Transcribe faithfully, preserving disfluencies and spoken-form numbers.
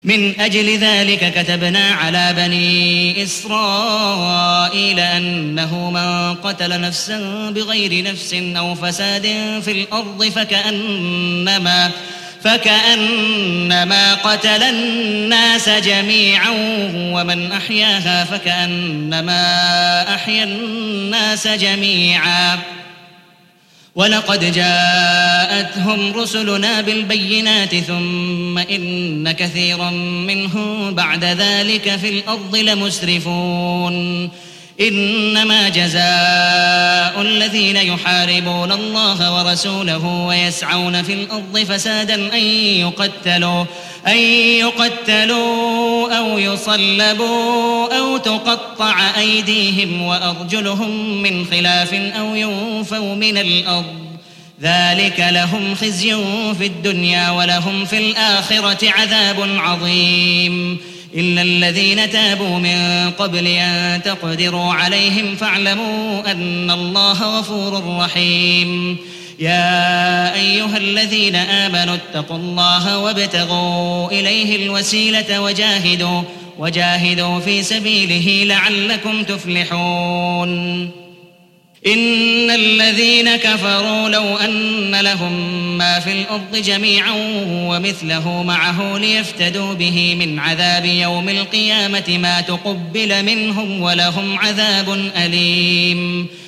من أجل ذلك كتبنا على بني إسرائيل أنه من قتل نفسا بغير نفس أو فساد في الأرض فكأنما فكأنما قتل الناس جميعا ومن أحياها فكأنما أحيا الناس جميعا ولقد جاءتهم رسلنا بالبينات ثم إن كثيرا منهم بعد ذلك في الأرض لمسرفون إنما جزاء الذين يحاربون الله ورسوله ويسعون في الأرض فسادا أن يقتلوا أن يقتلوا أو يصلبوا أو تقطع أيديهم وأرجلهم من خلاف أو ينفوا من الأرض ذلك لهم خزي في الدنيا ولهم في الآخرة عذاب عظيم إلا الذين تابوا من قبل أن تقدروا عليهم فاعلموا أن الله غفور رحيم يا أيها الذين آمنوا اتقوا الله وابتغوا إليه الوسيلة وجاهدوا وجاهدوا في سبيله لعلكم تفلحون إن الذين كفروا لو أن لهم ما في الأرض جميعا ومثله معه ليفتدوا به من عذاب يوم القيامة ما تقبل منهم ولهم عذاب أليم